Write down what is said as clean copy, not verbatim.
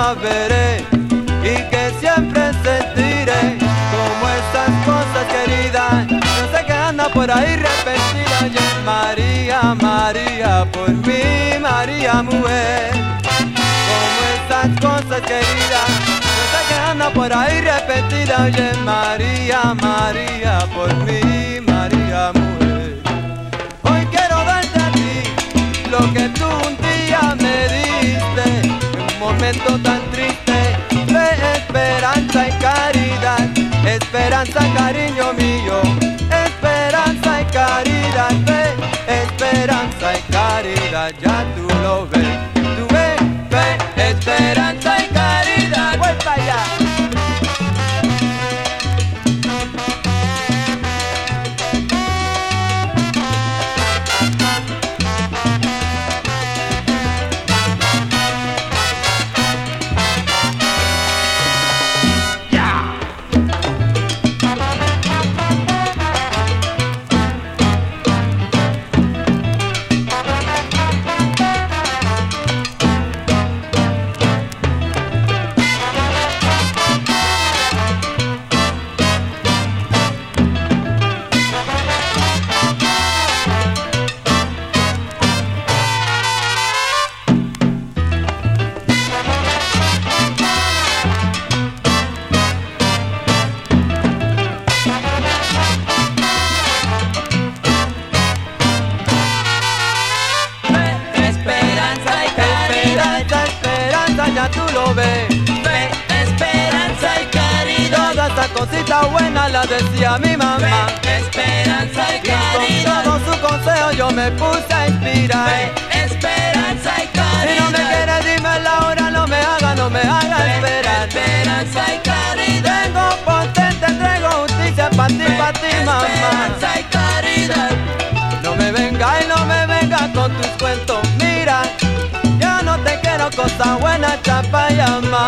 más veré y que siempre sentiré como estas cosas queridas. No sé qué anda por ahí repetida. Oye, María, María, por mí, María, mujer. Como estas cosas queridas. No sé qué anda por ahí repetida. Oye, María, María, por mí, María, mujer. Hoy quiero darte a ti lo que tú un día me diste, en un momento tan triste, fe, esperanza y caridad, esperanza, cariño mío, esperanza y caridad, fe, esperanza y caridad, ya tú lo ves, tú ves, fe, esperanza y caridad, vuelta allá. Ya tú lo ves, fe, esperanza y caridad. Toda esta cosita buena la decía mi mamá. Fe, esperanza y Y caridad. con todo su consejo yo me puse a inspirar. Fe, esperanza y caridad. Si no me quieres dime la hora, no me haga Fe, esperar. esperanza y caridad. Vengo potente, traigo justicia para ti, mamá. Esperanza y caridad. No me venga y no me venga con tus cuentos. Mira, yo no te quiero cosa buena, chapa y ama.